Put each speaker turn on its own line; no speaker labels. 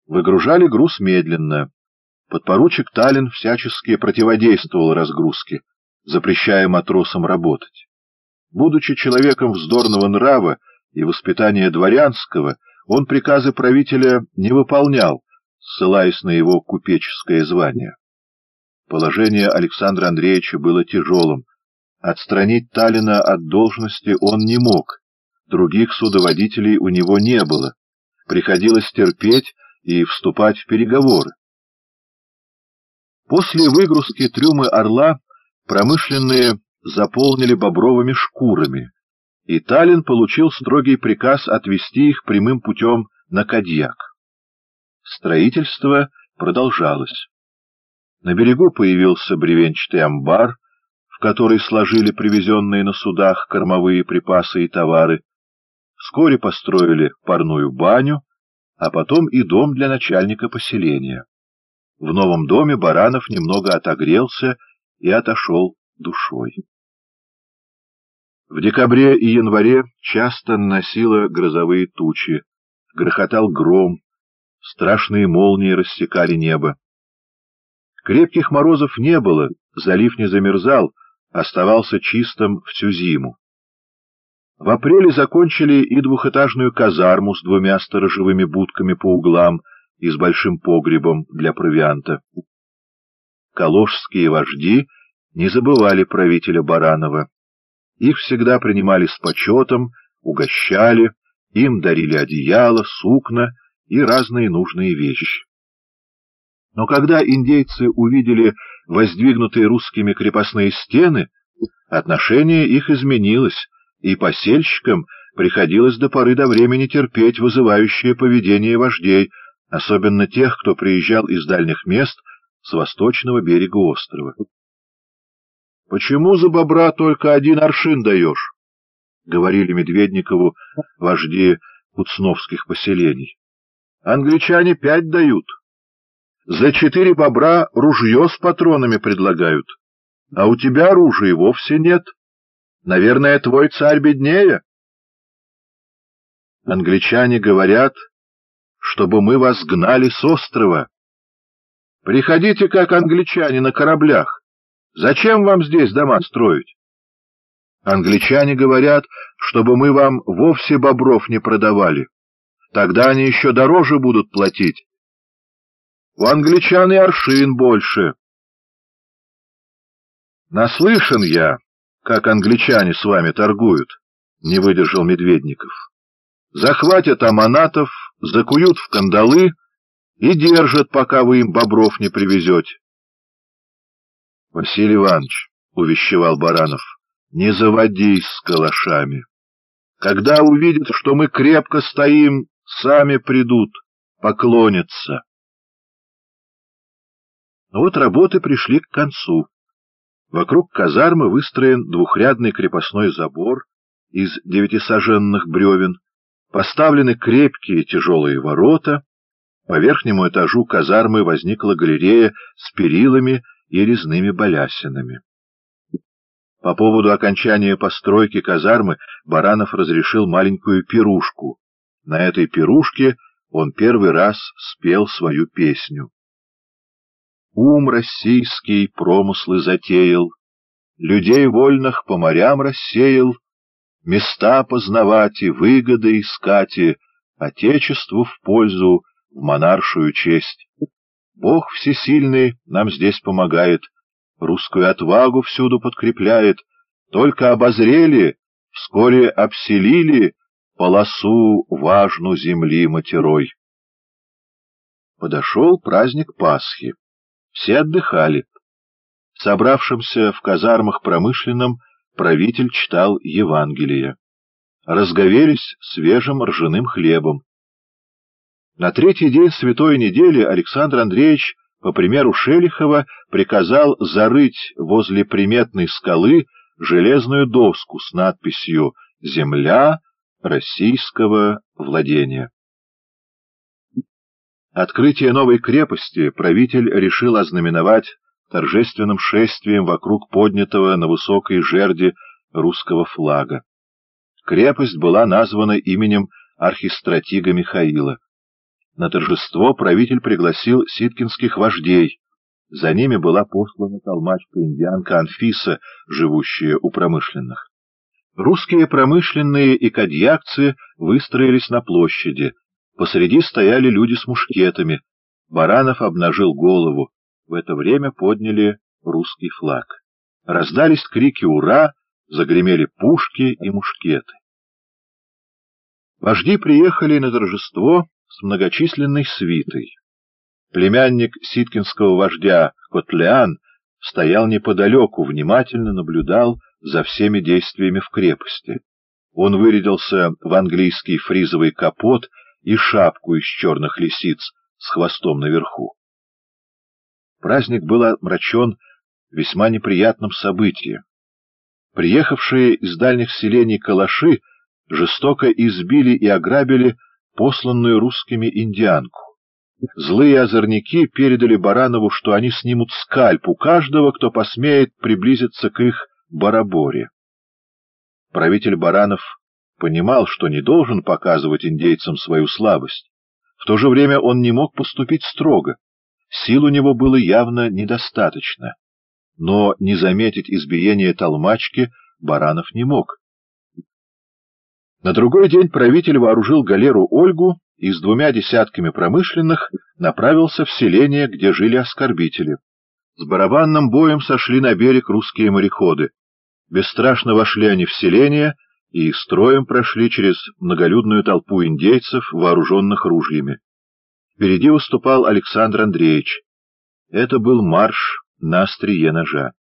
Выгружали груз медленно. Подпоручик Таллин всячески противодействовал разгрузке, запрещая матросам работать. Будучи человеком вздорного нрава и воспитания дворянского, он приказы правителя не выполнял, ссылаясь на его купеческое звание. Положение Александра Андреевича было тяжелым. Отстранить Таллина от должности он не мог, других судоводителей у него не было. Приходилось терпеть и вступать в переговоры. После выгрузки трюмы «Орла» промышленные заполнили бобровыми шкурами, и Таллин получил строгий приказ отвезти их прямым путем на Кадьяк. Строительство продолжалось. На берегу появился бревенчатый амбар, в который сложили привезенные на судах кормовые припасы и товары. Вскоре построили парную баню, а потом и дом для начальника поселения. В новом доме Баранов немного отогрелся и отошел душой. В декабре и январе часто наносило грозовые тучи, грохотал гром, страшные молнии рассекали небо. Крепких морозов не было, залив не замерзал, оставался чистым всю зиму. В апреле закончили и двухэтажную казарму с двумя сторожевыми будками по углам и с большим погребом для провианта. Калужские вожди не забывали правителя Баранова. Их всегда принимали с почетом, угощали, им дарили одеяло, сукна и разные нужные вещи. Но когда индейцы увидели воздвигнутые русскими крепостные стены, отношение их изменилось, и посельщикам приходилось до поры до времени терпеть вызывающее поведение вождей, особенно тех, кто приезжал из дальних мест с восточного берега острова. — Почему за бобра только 1 аршин даешь? — говорили Медведникову вожди куцновских поселений. — Англичане 5 дают. За 4 бобра ружье с патронами предлагают, а у тебя оружия вовсе нет. Наверное, твой царь беднее? Англичане говорят, чтобы мы вас гнали с острова. Приходите, как англичане, на кораблях. Зачем вам здесь дома строить? Англичане говорят, чтобы мы вам вовсе бобров не продавали. Тогда они еще дороже будут платить. У англичан и аршин больше. Наслышан я, как англичане с вами торгуют, — не выдержал Медведников. Захватят аманатов, закуют в кандалы и держат, пока вы им бобров не привезете. — Василий Иванович, — увещевал Баранов, — не заводись с калашами. Когда увидят, что мы крепко стоим, сами придут, поклонятся. Но вот работы пришли к концу. Вокруг казармы выстроен двухрядный крепостной забор из 9-саженных бревен, поставлены крепкие тяжелые ворота, по верхнему этажу казармы возникла галерея с перилами и резными балясинами. По поводу окончания постройки казармы Баранов разрешил маленькую пирушку. На этой пирушке он первый раз спел свою песню. Ум российский промыслы затеял, людей вольных по морям рассеял, места познавать и выгоды искать, и отечеству в пользу, в монаршую честь. Бог всесильный нам здесь помогает, русскую отвагу всюду подкрепляет, только обозрели, вскоре обселили полосу важну земли матерой. Подошел праздник Пасхи. Все отдыхали. Собравшимся в казармах промышленным правитель читал Евангелие. Разговелись свежим ржаным хлебом. На 3-й день святой недели Александр Андреевич, по примеру Шелихова, приказал зарыть возле приметной скалы железную доску с надписью «Земля российского владения». Открытие новой крепости правитель решил ознаменовать торжественным шествием вокруг поднятого на высокой жерди русского флага. Крепость была названа именем архистратига Михаила. На торжество правитель пригласил ситкинских вождей. За ними была послана толмачка-индианка Анфиса, живущая у промышленных. Русские промышленные и кадьякцы выстроились на площади. Посреди стояли люди с мушкетами. Баранов обнажил голову. В это время подняли русский флаг. Раздались крики «Ура!», загремели пушки и мушкеты. Вожди приехали на торжество с многочисленной свитой. Племянник ситкинского вождя Котлеан стоял неподалеку, внимательно наблюдал за всеми действиями в крепости. Он вырядился в английский фризовый капот и шапку из черных лисиц с хвостом наверху. Праздник был омрачен весьма неприятным событием. Приехавшие из дальних селений калаши жестоко избили и ограбили посланную русскими индианку. Злые озорники передали Баранову, что они снимут скальп у каждого, кто посмеет приблизиться к их бараборе. Правитель Баранов понимал, что не должен показывать индейцам свою слабость. В то же время он не мог поступить строго. Сил у него было явно недостаточно. Но не заметить избиение толмачки Баранов не мог. На другой день правитель вооружил галеру Ольгу и с 2 десятками промышленных направился в селение, где жили оскорбители. С барабанным боем сошли на берег русские мореходы. Бесстрашно вошли они в селение и строем прошли через многолюдную толпу индейцев, вооруженных ружьями. Впереди выступал Александр Андреевич. Это был марш на острие ножа.